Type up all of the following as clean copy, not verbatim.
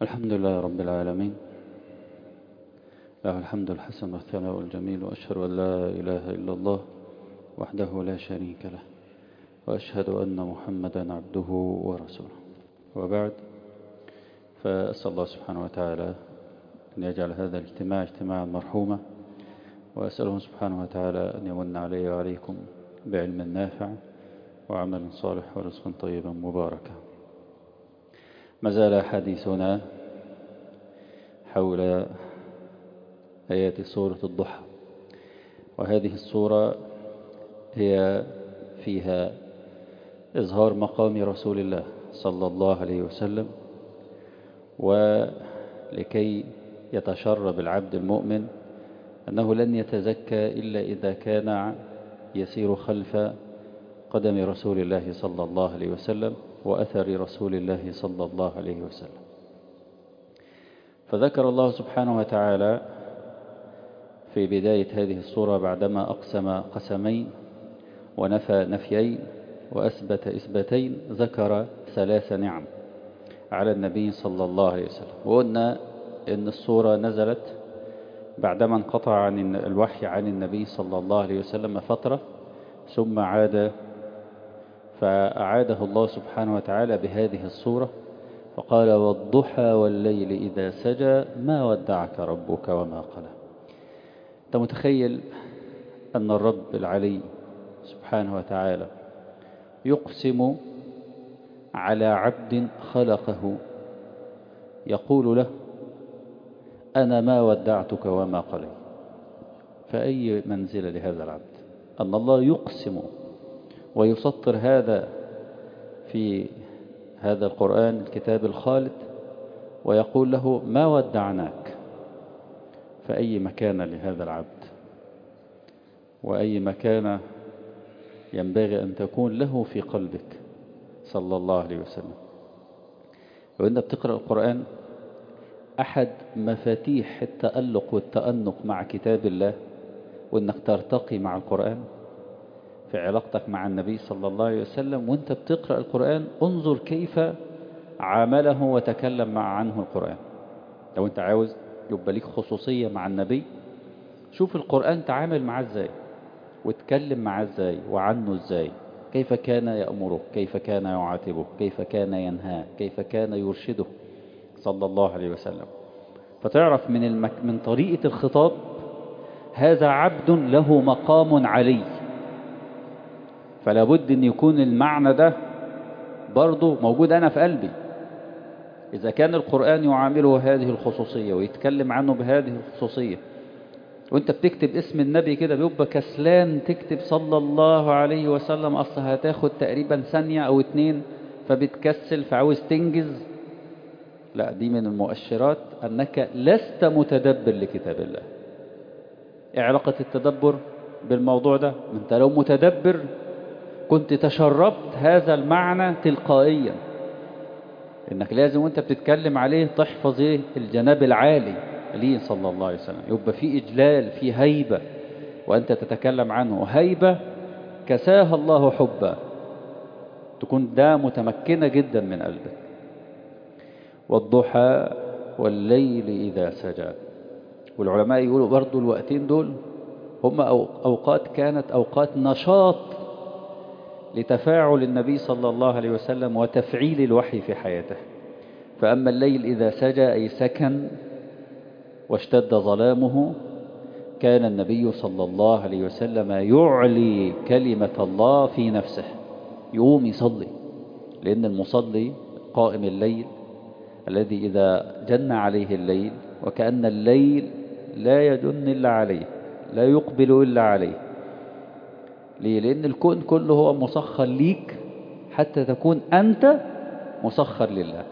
الحمد لله رب العالمين، له الحمد الحسن والثناء الجميل، وأشهد أن لا إله إلا الله وحده لا شريك له، وأشهد أن محمدا عبده ورسوله. وبعد، فأسأل الله سبحانه وتعالى أن يجعل هذا الاجتماع اجتماعا مرحوما، وأسأله سبحانه وتعالى أن يمن علي وعليكم بعلم نافع وعمل صالح ورزق طيبا مباركا. ما زال حديثنا حول آيات سورة الضحى، وهذه السورة هي فيها إظهار مقام رسول الله صلى الله عليه وسلم، ولكي يتشرب العبد المؤمن أنه لن يتزكى إلا إذا كان يسير خلف قدم رسول الله صلى الله عليه وسلم وأثر رسول الله صلى الله عليه وسلم. فذكر الله سبحانه وتعالى في بداية هذه السورة بعدما أقسم قسمين ونفى نفيين وأثبت إثباتين، ذكر 3 نعم على النبي صلى الله عليه وسلم. وقلنا إن السورة نزلت بعدما انقطع عن الوحي عن النبي صلى الله عليه وسلم فترة، ثم عاد فأعاده الله سبحانه وتعالى بهذه السورة، فقال: والضحى والليل إذا سجى ما ودعك ربك وما قلى. أنت متخيل أن الرب العلي سبحانه وتعالى يقسم على عبد خلقه، يقول له: أنا ما ودعتك وما قلي. فأي منزلة لهذا العبد أن الله يقسم ويسطر هذا في هذا القرآن الكتاب الخالد، ويقول له: ما ودعناك. فأي مكان لهذا العبد، وأي مكان ينبغي أن تكون له في قلبك صلى الله عليه وسلم. وإنت بتقرأ القرآن، أحد مفاتيح التألق والتأنق مع كتاب الله وإنك ترتقي مع القرآن في علاقتك مع النبي صلى الله عليه وسلم. وإنت بتقرأ القرآن انظر كيف عامله وتكلم عنه القرآن. لو أنت عاوز يبقى ليك خصوصية مع النبي، شوف القرآن تعامل معه ازاي وتكلم معه ازاي وعنه ازاي، كيف كان يأمره، كيف كان يعاتبه، كيف كان ينهاه، كيف كان يرشده صلى الله عليه وسلم. فتعرف من طريقة الخطاب هذا عبد له مقام علي. فلا بد أن يكون المعنى ده برضو موجود أنا في قلبي. إذا كان القرآن يعامله هذه الخصوصية ويتكلم عنه بهذه الخصوصية، وانت بتكتب اسم النبي كده بيبقى كسلان تكتب صلى الله عليه وسلم، أصلا هتاخد تقريبا 1 أو 2 فبتكسل فعاوز تنجز. لا، دي من المؤشرات أنك لست متدبر لكتاب الله. ايه علاقة التدبر بالموضوع ده؟ انت لو متدبر كنت تشربت هذا المعنى تلقائيا، انك لازم وانت بتتكلم عليه تحفظ الجناب العالي ليه صلى الله عليه وسلم، يبقى في إجلال، في هيبة وأنت تتكلم عنه، هيبة كساها الله حبا، تكون ده متمكنة جدا من قلبك. والضحى والليل إذا سجى. والعلماء يقولوا برضو الوقتين دول هم أوقات كانت أوقات نشاط لتفاعل النبي صلى الله عليه وسلم وتفعيل الوحي في حياته. فأما الليل إذا سجى أي سكن واشتد ظلامه، كان النبي صلى الله عليه وسلم يعلي كلمة الله في نفسه، يقوم يصلي. لأن المصلي قائم الليل الذي إذا جن عليه الليل وكأن الليل لا يجن إلا عليه، لا يقبل إلا عليه. ليه؟ لأن الكون كله هو مسخر ليك حتى تكون أنت مسخر لله.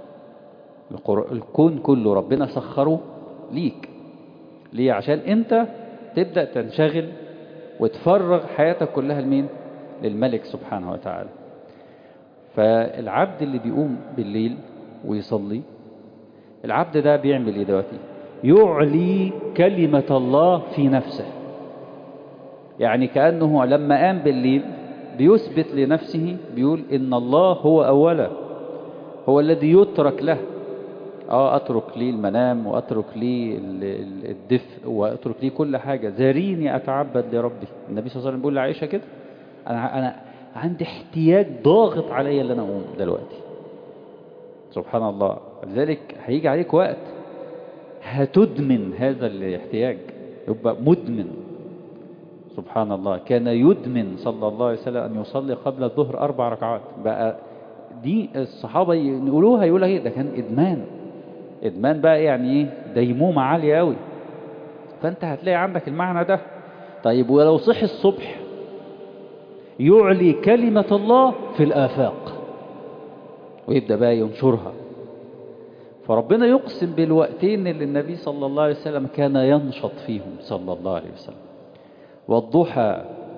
الكون كله ربنا سخره ليك. ليه؟ عشان أنت تبدأ تنشغل وتفرغ حياتك كلها لمين؟ للملك سبحانه وتعالى. فالعبد اللي بيقوم بالليل ويصلي، العبد ده بيعمل ايه دلوقتي؟ يعلي كلمة الله في نفسه. يعني كأنه لما قام بالليل بيثبت لنفسه، بيقول إن الله هو أولا، هو الذي يترك له. أترك لي المنام وأترك لي الدفء وأترك لي كل حاجة، ذريني أتعبد لربي. النبي صلى الله عليه وسلم بيقول لعائشة كده، أنا عندي احتياج ضاغط عليا اللي أنا أقوم دلوقتي. سبحان الله. لذلك هيجي عليك وقت هتدمن هذا الاحتياج، يبقى مدمن. سبحان الله. كان يدمن صلى الله عليه وسلم أن يصلي قبل الظهر 4 ركعات. بقى دي الصحابة يقولوها ايه ده كان إدمان. إدمان بقى يعني ايه؟ ديمومة عالية قوي. فأنت هتلاقي عندك المعنى ده. طيب ولو صحي الصبح يعلي كلمة الله في الآفاق ويبدأ بقى ينشرها. فربنا يقسم بالوقتين اللي النبي صلى الله عليه وسلم كان ينشط فيهم صلى الله عليه وسلم. والضحى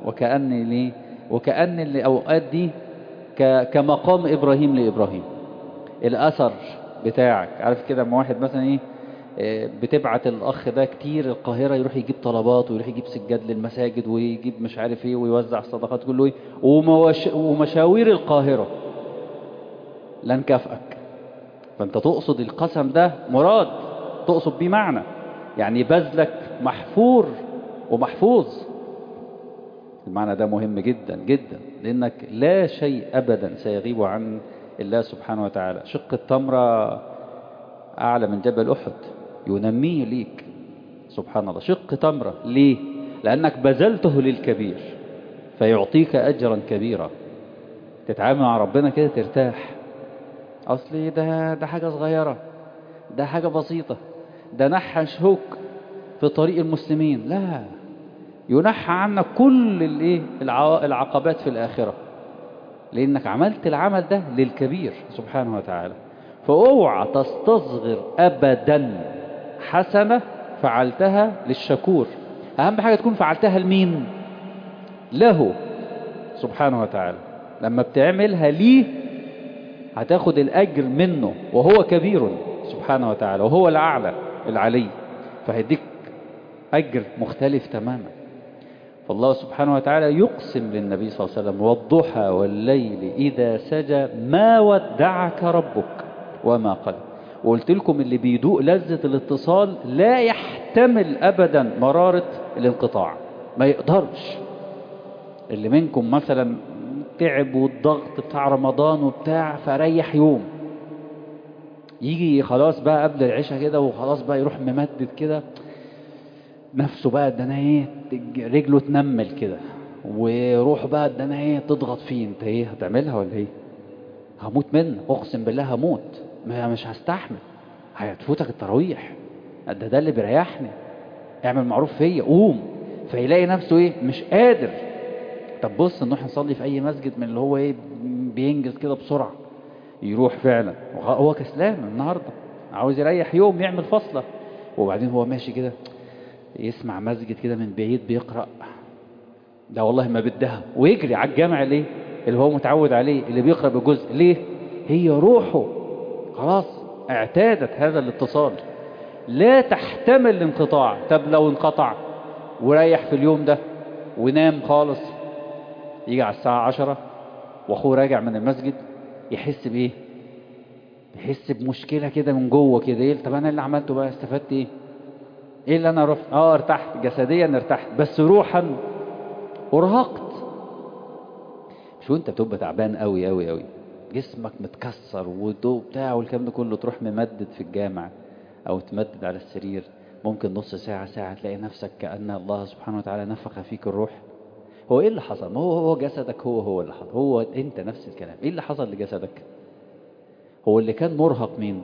وكأن الأوقات دي كمقام إبراهيم لإبراهيم. الأثر بتاعك عارف كده، اما واحد مثلا ايه بتبعت الأخ ده كتير القاهرة يروح يجيب طلبات ويروح يجيب سجاد للمساجد ويجيب مش عارف ايه ويوزع صدقات كله ايه ومشاوير القاهرة لن كافئك. فانت تقصد القسم ده مراد، تقصد بيه معنى يعني بذلك محفور ومحفوظ. المعنى ده مهم جدا جدا، لأنك لا شيء أبدا سيغيب عن الله سبحانه وتعالى. شق التمرة أعلى من جبل أحد ينميه ليك سبحان الله. شق تمرة ليه؟ لأنك بذلته للكبير فيعطيك أجرا كبيرا. تتعامل مع ربنا كده ترتاح. أصلي ده حاجة صغيرة، ده حاجة بسيطة، ده نحى شوك في طريق المسلمين. لا، ينحى عنك كل العقبات في الآخرة، لأنك عملت العمل ده للكبير سبحانه وتعالى. فاوعى تستصغر أبدا حسنة فعلتها للشكور. أهم حاجة تكون فعلتها لمين؟ له سبحانه وتعالى. لما بتعملها ليه هتاخد الأجر منه، وهو كبير سبحانه وتعالى وهو الأعلى العلي، فهيديك أجر مختلف تماما. فالله سبحانه وتعالى يقسم للنبي صلى الله عليه وسلم والضحى والليل إذا سجى ما ودعك ربك وما قلى. وقلت لكم اللي بيدوق لذة الاتصال لا يحتمل أبدا مرارة الانقطاع، ما يقدرش. اللي منكم مثلا تعب والضغط بتاع رمضان وبتاع فريح يوم، يجي خلاص بقى قبل العشاء كده وخلاص بقى يروح ممدد كده نفسه بقى، ده انا ايه رجله تنمل كده وروح بقى، ده انا ايه تضغط فيه. انت ايه هتعملها ولا ايه؟ هموت منه، اقسم بالله هموت، مش هستحمل، هتفوتك التراويح، ده اللي بيريحني، اعمل معروف فيا قوم. فيلاقي نفسه ايه مش قادر. طب بص نروح نصلي في اي مسجد من اللي هو ايه بينجز كده بسرعة، يروح فعلا هو كسلان النهاردة عاوز يريح يوم يعمل فصلة، وبعدين هو ماشي كده يسمع مسجد كده من بعيد بيقرأ، ده والله ما بدها، ويجري على الجامع ليه اللي هو متعود عليه اللي بيقرأ بجزء. ليه؟ هي روحه خلاص اعتادت هذا الاتصال، لا تحتمل الانقطاع. طب لو انقطع وريح في اليوم ده ونام خالص، يجي على الساعة 10 واخوه راجع من المسجد يحس بايه؟ يحس بمشكلة كده من جوه كده. ايه طب انا اللي عملته بقى استفدت ايه؟ ايه اللي انا رحت ارتحت جسديا، ارتحت بس روحا ارهقت. مش وانت بتبقى تعبان قوي قوي قوي جسمك متكسر وبتاع والكلام ده كله، تروح ممدد في الجامع او تمدد على السرير ممكن نص ساعة ساعة، تلاقي نفسك كأن الله سبحانه وتعالى نفخ فيك الروح. هو ايه اللي حصل؟ ما هو جسدك هو اللي حصل، هو انت نفس الكلام. ايه اللي حصل لجسدك؟ هو اللي كان مرهق مين؟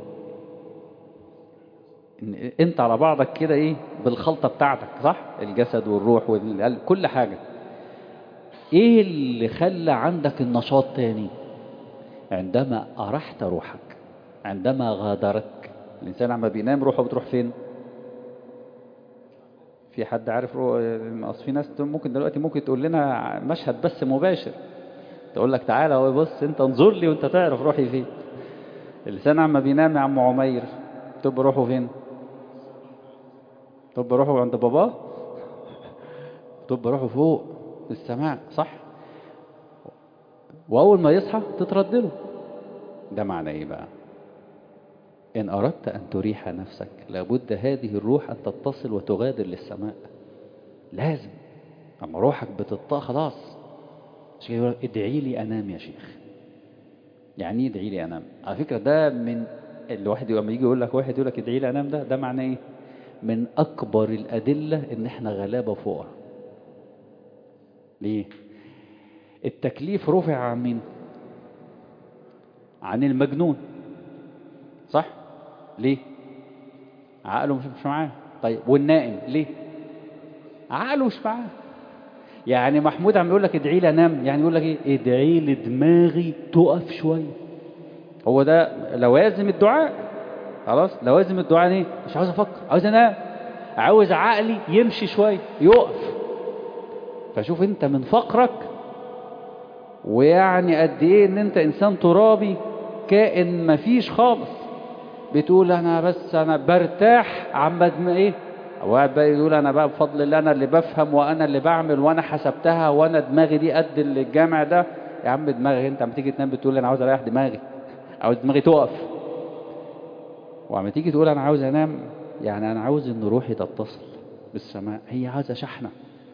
انت على بعضك كده ايه بالخلطة بتاعتك صح، الجسد والروح والقلب كل حاجة. ايه اللي خلى عندك النشاط تاني؟ عندما أرحت روحك، عندما غادرتك. الإنسان عما بينام روحه بتروح فين؟ في حد عارف أصل في ناس ممكن دلوقتي ممكن تقول لنا مشهد بس مباشر، تقول لك تعالى هو بص انت انظر لي وانت تعرف روحي فين. الإنسان عما بينام يا عم عمير تبقى روحه فين؟ تبقى روحه عند باباه، تبقى روحه فوق في السماء صح. وأول ما يصحى تترد له. ده معنى ايه بقى؟ إن أردت أن تريح نفسك لابد هذه الروح أن تتصل وتغادر للسماء. لازم. أما روحك بتطاق خلاص. عشان يقول ادعي لي أنام يا شيخ. يعني ادعي لي أنام. على فكرة ده من الواحد لما يجي يقول لك واحد يقول لك ادعي لي أنام، ده معناه إيه؟ من أكبر الأدلة إن إحنا غلابة فقراء. ليه؟ التكليف رفع عن مين؟ عن المجنون. صح؟ ليه؟ عقله مش معاه. طيب والنائم ليه؟ عقله مش معاه. يعني محمود عم يقول لك ادعي لي انام، يعني يقول لك ايه؟ ادعي لي دماغي تقف شويه. هو ده لوازم الدعاء. خلاص لوازم الدعاء ايه؟ مش عاوز افكر، عاوز انام، عاوز عقلي يمشي شويه يقف. فشوف انت من فقرك ويعني قد ايه ان انت انسان ترابي كائن مفيش خالص، بتقول انا بس انا برتاح عم ايه، واحد بقى يقول انا بقى بفضل الله انا اللي بفهم وانا اللي بعمل وانا حسبتها وانا دماغي دي قد الجامع ده. يا عم دماغي انت عم تيجي تنام بتقول انا عاوز اريح دماغي، عاوز دماغي تقف. وعم تيجي تقول انا عاوز انام، يعني انا عاوز ان روحي تتصل بالسماء، هي عاوزه شحنه.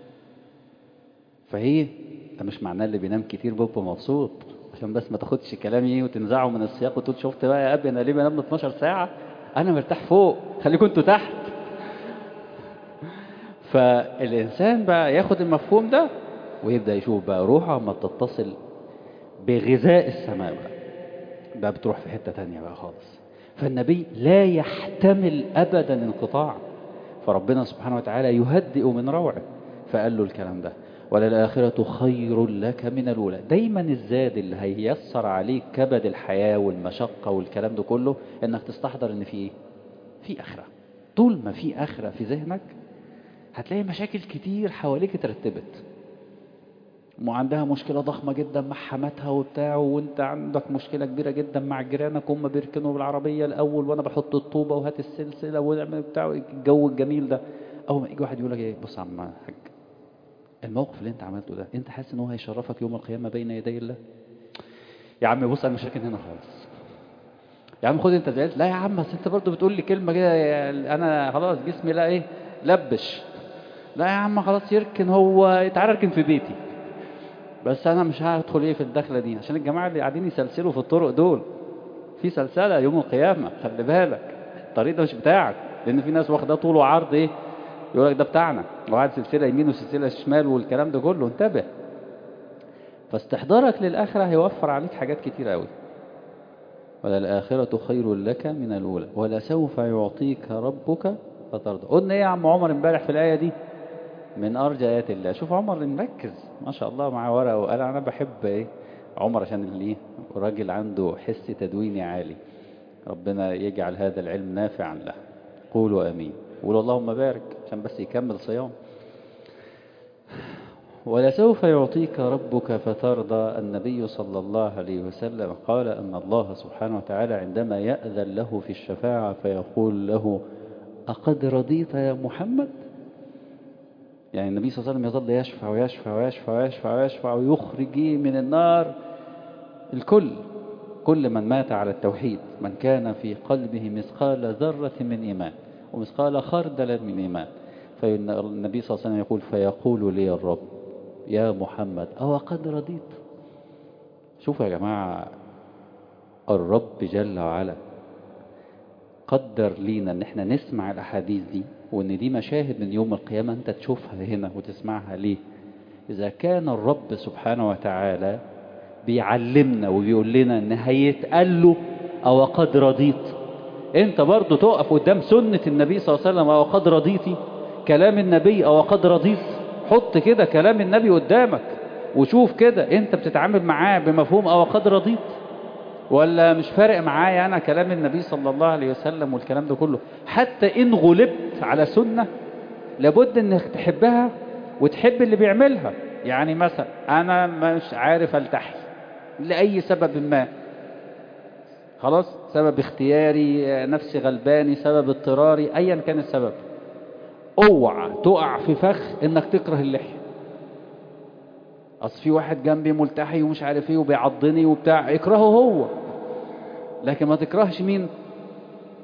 فهي ده مش معناه اللي بينام كتير بيبقى مبسوط، عشان بس ما تاخدش كلامي وتنزعه من السياق وتقول شفت بقى يا ابي انا ليه بنام 12 ساعه، انا مرتاح فوق خليكم انتوا تحت. فالإنسان بقى ياخد المفهوم ده ويبدأ يشوف بقى روحه اما تتصل بغذاء السماء بقى بتروح في حتة تانية بقى خالص. فالنبي لا يحتمل أبدا انقطاع، فربنا سبحانه وتعالى يهدئ من روعه فقال له الكلام ده. وللآخرة خير لك من الأولى. دايما الزاد اللي هييسر عليك كبد الحياة والمشقة والكلام ده كله انك تستحضر ان في ايه؟ في آخرة. طول ما في آخرة في ذهنك هتلاقي مشاكل كتير حواليك اترتبت، وعندها مشكلة ضخمة جدا مع حماتها وبتاع، وانت عندك مشكلة كبيرة جدا مع جيرانك، هم بيركنوا بالعربية الأول وانا بحط الطوبة وهات السلسلة ونعمل بتاع الجو الجميل ده. أول ما يجي واحد يقول لك ايه، بص يا عم حاج، الموقف اللي انت عملته ده انت حاسس ان هو هيشرفك يوم القيامة بين يدي الله؟ يا عم بص انا مش راكن هنا خالص. يا عم خد انت زعلت؟ لا يا عم بس انت برضه بتقول لي كلمة كده انا خلاص جسمي لا ايه لبش. لا يا عم خلاص يركن، هو تعالى اركن في بيتي، بس انا مش هدخل ايه في الدخله دي، عشان الجماعه اللي قاعدين يسلسلوا في الطرق دول في سلسله يوم القيامه، خلي بالك الطريق ده مش بتاعك، لان في ناس واخداه طول وعرض ايه، يقول لك ده بتاعنا، وقاعد سلسله يمين وسلسله شمال والكلام ده كله، انتبه. فاستحضارك للاخره هيوفر عليك حاجات كتير قوي. وللآخرة خير لك من الأولى ولسوف يعطيك ربك فترضى. قلنا ايه يا عم عمر امبارح في الآية دي؟ من أرجى آيات الله. شوف عمر مركز ما شاء الله مع ورقة وقال. أنا بحب إيه عمر عشان اللي راجل عنده حس تدويني عالي، ربنا يجعل هذا العلم نافعا له. قولوا آمين، قولوا اللهم بارك عشان بس يكمل صيام. ولسوف يعطيك ربك فترضى. النبي صلى الله عليه وسلم قال أن الله سبحانه وتعالى عندما يأذن له في الشفاعة فيقول له أقد رضيت يا محمد؟ يعني النبي صلى الله عليه وسلم يظل يشفع ويشفع ويشفع ويشفع ويشفع ويخرج من النار الكل، كل من مات على التوحيد، من كان في قلبه مثقال ذرة من إيمان ومثقال خردل من إيمان. فالنبي صلى الله عليه وسلم يقول فيقول لي الرب يا محمد أو قد رضيت؟ شوفوا يا جماعة، الرب جل وعلا قدر لينا ان احنا نسمع الاحاديث دي، وان دي مشاهد من يوم القيامة انت تشوفها هنا وتسمعها. ليه؟ اذا كان الرب سبحانه وتعالى بيعلمنا وبيقول لنا ان هيتقال له او قد رضيت، انت برضو تقف قدام سنة النبي صلى الله عليه وسلم او قد رضيتي، كلام النبي او قد رضيت، حط كده كلام النبي قدامك وشوف كده انت بتتعامل معاه بمفهوم او قد رضيت، ولا مش فارق معايا انا كلام النبي صلى الله عليه وسلم والكلام ده كله. حتى ان غلبت على سنة لابد انك تحبها وتحب اللي بيعملها. يعني مثلا انا مش عارف التحي لأي سبب ما، خلاص سبب اختياري، نفسي غلباني، سبب اضطراري، ايا كان السبب، اوعى تقع في فخ انك تكره اللحية. اصل في واحد جنبي ملتحي ومش عارف ايه وبيعضني وبتاع، اكرهه هو، لكن ما تكرهش مين؟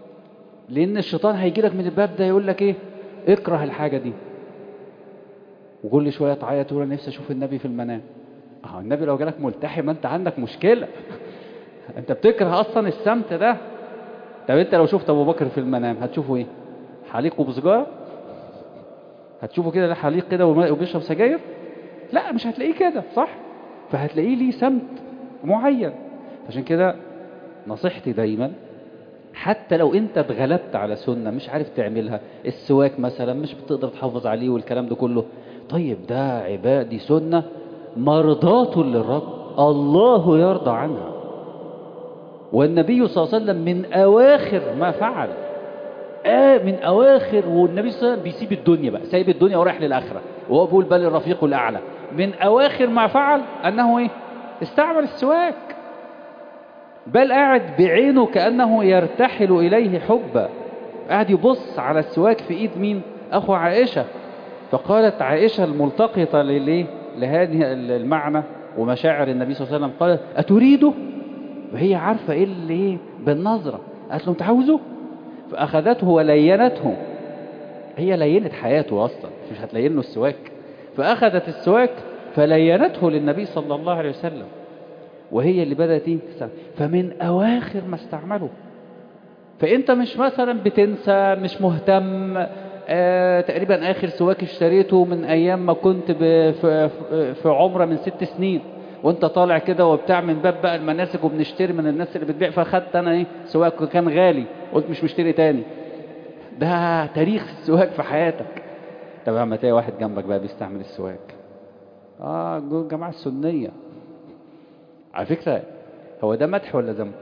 لأن الشيطان هيجي لك من الباب ده يقول لك إيه؟ اكره الحاجة دي، وكل شوية تعيط تقول نفسي أشوف النبي في المنام. النبي لو جالك ملتحم أنت عندك مشكلة. أنت بتكره أصلا السمت ده. طب أنت لو شفت أبو بكر في المنام هتشوفه إيه؟ حليق وبسجارة؟ هتشوفه كده حليق كده وبيشرب سجاير؟ لا، مش هتلاقيه كده، صح؟ فهتلاقيه ليه سمت معين. عشان كده نصيحتي دايما، حتى لو انت اتغلبت على سنة مش عارف تعملها، السواك مثلا مش بتقدر تحافظ عليه والكلام ده كله، طيب ده عبادة سنة مرضاة للرب، الله يرضى عنها. والنبي صلى الله عليه وسلم من أواخر ما فعل، من أواخر، والنبي صلى الله عليه وسلم بيسيب الدنيا بقى، سايب الدنيا ورايح للآخرة، وهو بيقول بل الرفيق الأعلى. من أواخر ما فعل أنه إيه؟ استعمل السواك، بل قاعد بعينه كأنه يرتحل إليه حبا، قاعد يبص على السواك في إيد مين؟ أخو عائشة. فقالت عائشة الملتقطة لهذه المعنى ومشاعر النبي صلى الله عليه وسلم، قالت أتريده؟ وهي عارفة إيه اللي بالنظرة، قالت له أنت عاوزه؟ فأخذته ولينته، هي لينت حياته أصلا، مش هتلين له السواك. فأخذت السواك فلينته للنبي صلى الله عليه وسلم، وهي اللي بدأت تستعمل. فمن أواخر ما فأنت مش مثلا بتنسى، مش مهتم. تقريبا آخر سواك اشتريته من أيام ما كنت في عمرة من 6 سنين، وانت طالع كده وبتاع من باب بقى المناسك وبنشتري من الناس اللي بتبيع، فاخدت انا سواك كان غالي، قلت مش مشتري تاني. ده تاريخ السواك في حياتك. طب لما تلاقي واحد جنبك بقى بيستعمل السواك، جماعة السنية، على فكرة هو ده مدح ولا ذم؟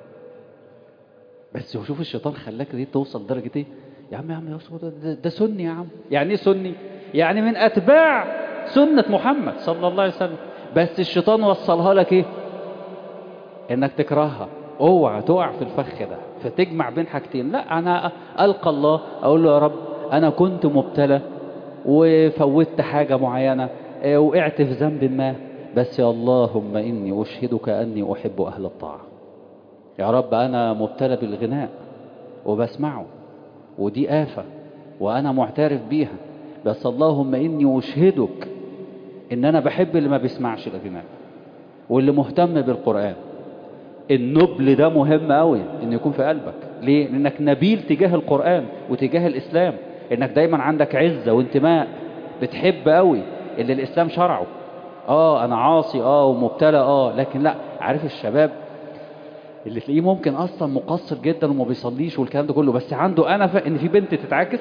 بس شوف الشيطان خلاك دي توصل درجة ايه؟ يا عم ده سني يا عم. يعني ايه سني؟ يعني من اتباع سنة محمد صلى الله عليه وسلم. بس الشيطان وصلها لك ايه؟ انك تكرهها. اوعى تقع في الفخ ده، فتجمع بين حاجتين. لا، انا القى الله اقول له يا رب انا كنت مبتلى وفوتت حاجة معينة، وقعت في ذنب ما، بس يا اللهم اني اشهدك اني احب اهل الطاعة. يا رب أنا مبتلى بالغناء وبسمعه، ودي آفة وأنا معترف بيها، بس اللهم إني أشهدك إن أنا بحب اللي ما بيسمعش الغناء واللي مهتم بالقرآن. النبل ده مهم قوي إنه يكون في قلبك. ليه؟ لأنك نبيل تجاه القرآن وتجاه الإسلام، إنك دايما عندك عزة وانتماء، بتحب قوي اللي الإسلام شرعه. أنا عاصي ومبتلى لكن لا، عارف الشباب اللي تلاقيه ممكن اصلا مقصر جدا وما بيصليش والكلام ده كله، بس عنده ان في بنت تتعاكس،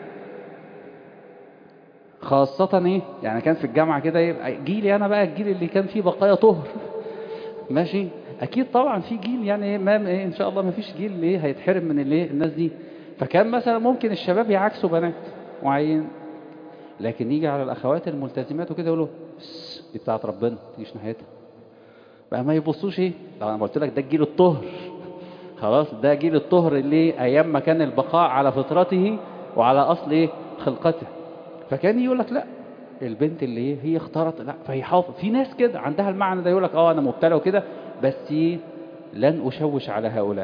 خاصة يعني كان في الجامعة كده، جيلي انا بقى، الجيل اللي كان فيه بقايا طهر. ماشي، اكيد طبعا في جيل يعني ما ان شاء الله ما فيش جيل هيتحرم من الناس دي. فكان مثلا ممكن الشباب يعاكسوا بنات معين، لكن يجي على الاخوات الملتزمات وكده يقولوا دي بتاعت ربنا، تيجيش ناحيتها بقى، ما يبصوش طبعا انا قلت لك ده الجيل الطهر، خلاص ده جيل الطهر اللي ايام ما كان البقاء على فطرته وعلى اصل خلقته. فكان يقول لك لا، البنت اللي هي اختارت، لا فهي حافظ. في ناس كده عندها المعنى ده، يقول لك انا مبتلى وكده، بس لن اشوش على هؤلاء.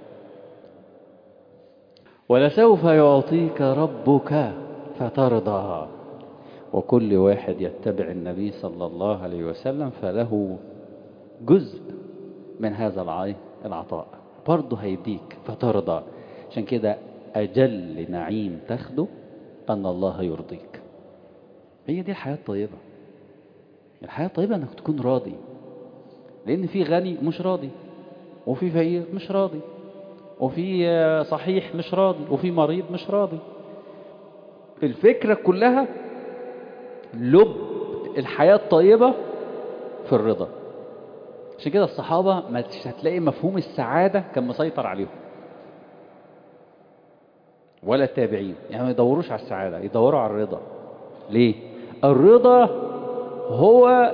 ولسوف يعطيك ربك فترضى. وكل واحد يتبع النبي صلى الله عليه وسلم فله جزء من هذا العطاء، برضه هيديك فترضى. عشان كده أجل نعيم تاخده أن الله يرضيك. هي دي الحياة الطيبة. الحياة الطيبة أنك تكون راضي، لأن في غني مش راضي، وفي فقير مش راضي، وفي صحيح مش راضي، وفي مريض مش راضي. الفكرة كلها لب الحياة الطيبة في الرضا. عشان كده الصحابة ما هتلاقي مفهوم السعادة كان مسيطر عليهم، ولا التابعين، يعني ما يدوروش على السعادة، يدوروا على الرضا. ليه؟ الرضا هو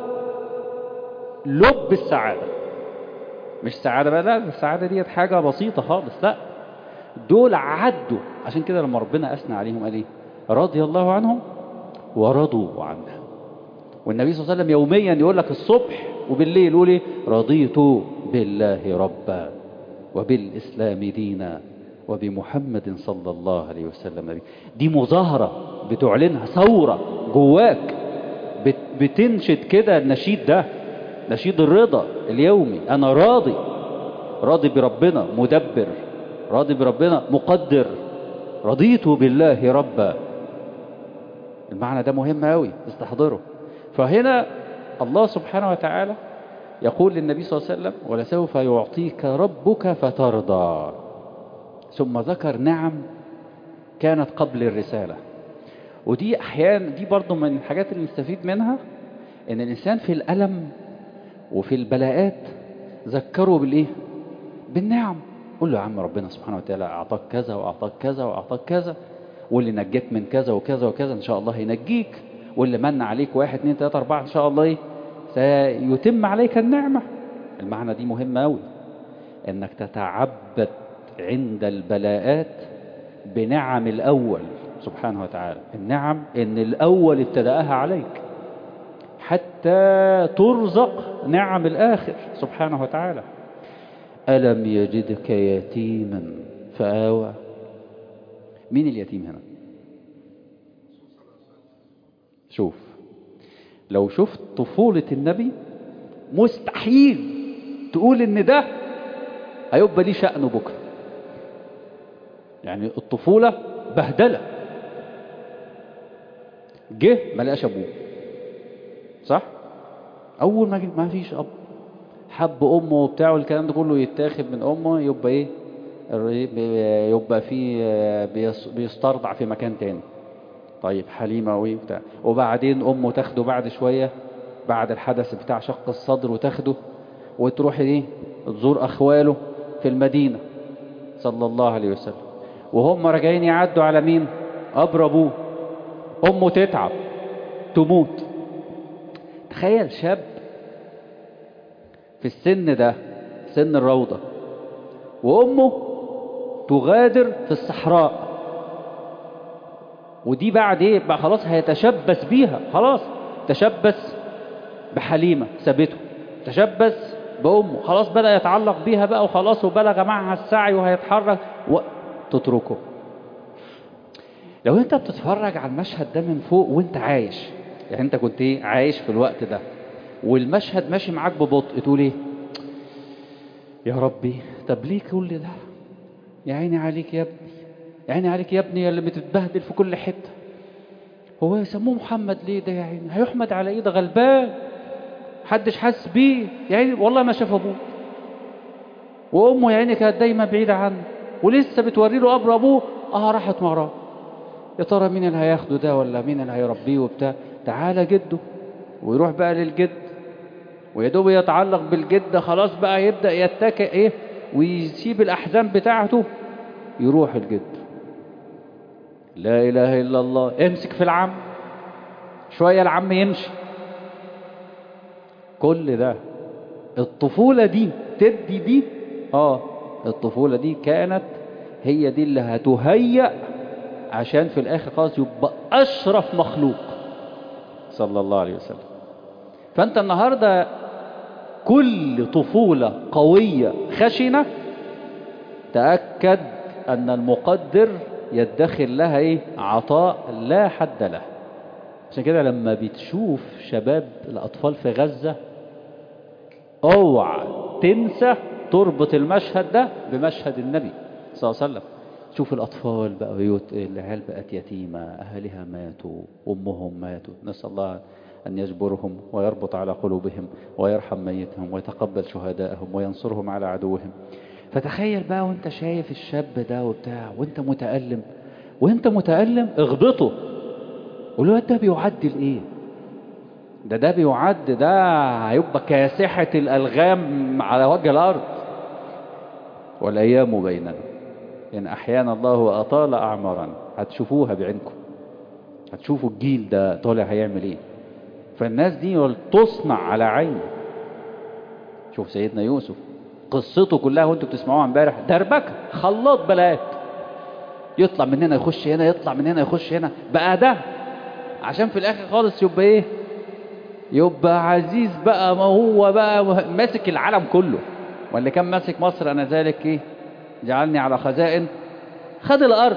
لب السعادة، مش سعادة بقى، لا السعادة دي حاجة بسيطة خالص، لا دول عدوا. عشان كده لما ربنا أثنى عليهم قال رضي الله عنهم ورضوا عنه. والنبي صلى الله عليه وسلم يوميا يقول لك الصبح وبالليل يقول رضيت بالله ربا وبالإسلام دينا وبمحمد صلى الله عليه وسلم. دي مظاهرة بتعلنها، ثورة جواك بتنشد كده النشيد ده، نشيد الرضا اليومي. أنا راضي، راضي بربنا مدبر، راضي بربنا مقدر، رضيت بالله ربا. المعنى ده مهم أوي استحضره. فهنا الله سبحانه وتعالى يقول للنبي صلى الله عليه وسلم: ولسوف يعطيك ربك فترضى. ثم ذكر نعم كانت قبل الرسالة. ودي أحيانا دي برضو من الحاجات اللي نستفيد منها، إن الإنسان في الألم وفي البلاءات ذكره بالإيه؟ بالنعم. قل له: يا عم ربنا سبحانه وتعالى أعطاك كذا وأعطاك كذا وأعطاك كذا، واللي نجاك من كذا وكذا وكذا إن شاء الله هينجيك، واللي من عليك 1 2 3 4 إن شاء الله سيتم عليك النعمة. المعنى دي مهمة أوي، إنك تتعبد عند البلاءات بنعم الأول سبحانه وتعالى. النعم إن الأول ابتدأها عليك حتى ترزق نعم الآخر سبحانه وتعالى. ألم يجدك يتيما فآوى. مين اليتيم هنا؟ شوف، لو شفت طفولة النبي مستحيل تقول إن ده هيبقى ليه شأنه بكرة. يعني الطفولة بهدلة، جه ما لقاش أبوه، صح؟ أول ما جه ما فيش أب، حب أمه وبتاع والكلام ده كله يتاخد من أمه، يبقى إيه؟ يبقى فيه بيسترضع في مكان تاني. طيب حليمة وإيه بتاع، وبعدين أمه تاخده بعد شوية، بعد الحدث بتاع شق الصدر، وتاخده وتروح إيه؟ تزور أخواله في المدينة صلى الله عليه وسلم، وهم راجعين يعدوا على مين؟ قبر أبوه. أمه تتعب تموت. تخيل شاب في السن ده، سن الروضة، وأمه تغادر في الصحراء. ودي بعد ايه بقى؟ خلاص هيتشبث بيها، خلاص تشبث بحليمة سابته، تشبث بأمه، خلاص بدأ يتعلق بيها بقى وخلاص، وبلغ معها السعي وهيتحرك تتركه. لو انت بتتفرج على المشهد ده من فوق وانت عايش، يعني انت كنت ايه عايش في الوقت ده، والمشهد ماشي معاك ببطء، تقول ايه؟ يا ربي طب ليه كل ده؟ يا عيني عليك يا ابني، يا عيني عليك يا ابني اللي بتتبهدل في كل حتة. هو يسموه محمد ليه ده يا عيني؟ هيحمد على ايه؟ ده غلبان، محدش حاسس بيه يا عيني، والله ما شاف ابوه، وامه يا عيني كانت دايما بعيدة عنه، ولسه بتوري له قبر ابوه، راحت وراه. يا ترى مين اللي هياخده ده، ولا مين اللي هيربيه وبتاع؟ تعالى جده، ويروح بقى للجد، ويا دوب يتعلق بالجد، خلاص بقى يبدأ يتكئ ايه ويسيب الأحزان بتاعته، يروح الجد. لا إله إلا الله. امسك في العم شوية، العم يمشي. كل ده الطفولة دي تدي دي، الطفولة دي كانت هي دي اللي هتهيأ عشان في الآخر خلاص يبقى أشرف مخلوق صلى الله عليه وسلم. فأنت النهاردة كل طفولة قوية خشنة تأكد أن المقدر يدخر لها ايه؟ عطاء لا حد له. عشان كده لما بتشوف شباب الأطفال في غزة، اوعى تنسى تربط المشهد ده بمشهد النبي صلى الله عليه وسلم. شوف الأطفال بقى، العيال بقت يتيمة، أهلها ماتوا، أمهم ماتوا، نسأل الله أن يجبرهم ويربط على قلوبهم ويرحم ميتهم ويتقبل شهدائهم وينصرهم على عدوهم. فتخيل بقى وانت شايف الشاب ده وبتاع، وانت متألم اغبطه، قولوا ده بيعدل ايه؟ ده بيعد، ده هيبقى كاسحة الألغام على وجه الأرض. والأيام بيننا إن أحيانا الله وأطال أعمارا. هتشوفوها بعينكم، هتشوفوا الجيل ده طالع هيعمل ايه. فالناس دي تصنع على عين. شوف سيدنا يوسف، قصته كلها وانتوا بتسمعوها امبارح دربكة، خلاط بلاءات، يطلع من هنا يخش هنا، يطلع من هنا يخش هنا، بقى ده عشان في الاخر خالص يبقى ايه؟ يبقى عزيز بقى، ما هو بقى ماسك العالم كله. واللي كان ماسك مصر انا ذلك ايه؟ جعلني على خزائن خد الأرض.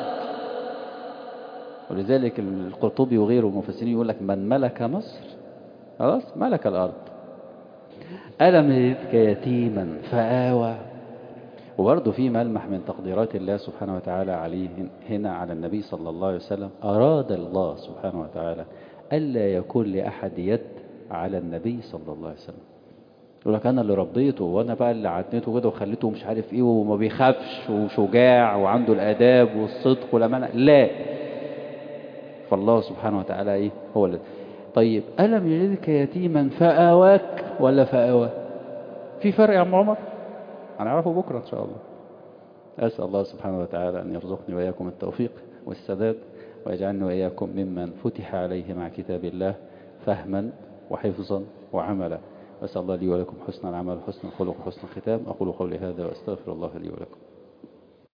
ولذلك القرطبي وغيره المفسرين يقول لك من ملك مصر خلاص ملك الأرض. ألم يجدك يتيما فآوى. وبرضه في ملمح من تقديرات الله سبحانه وتعالى عليه هنا على النبي صلى الله عليه وسلم. أراد الله سبحانه وتعالى ألا يكون لأحد يد على النبي صلى الله عليه وسلم. يقول لك أنا اللي ربيته وأنا بقى اللي عدنته كده وخليته مش عارف إيه وما بيخافش وشجاع وعنده الآداب والصدق والأمانة. لا، فالله سبحانه وتعالى إيه هو اللي. طيب ألم يجدك يتيما فآواك ولا فآوى؟ في فرق يا عم عمر؟ هنعرفه بكرة إن شاء الله. أسأل الله سبحانه وتعالى أن يرزقني وإياكم التوفيق والسداد، ويجعلني وإياكم ممن فتح عليه مع كتاب الله فهما وحفظا وعملا. أسأل الله لي ولكم حسن العمل وحسن الخلق وحسن الختام. أقول قولي هذا وأستغفر الله لي ولكم.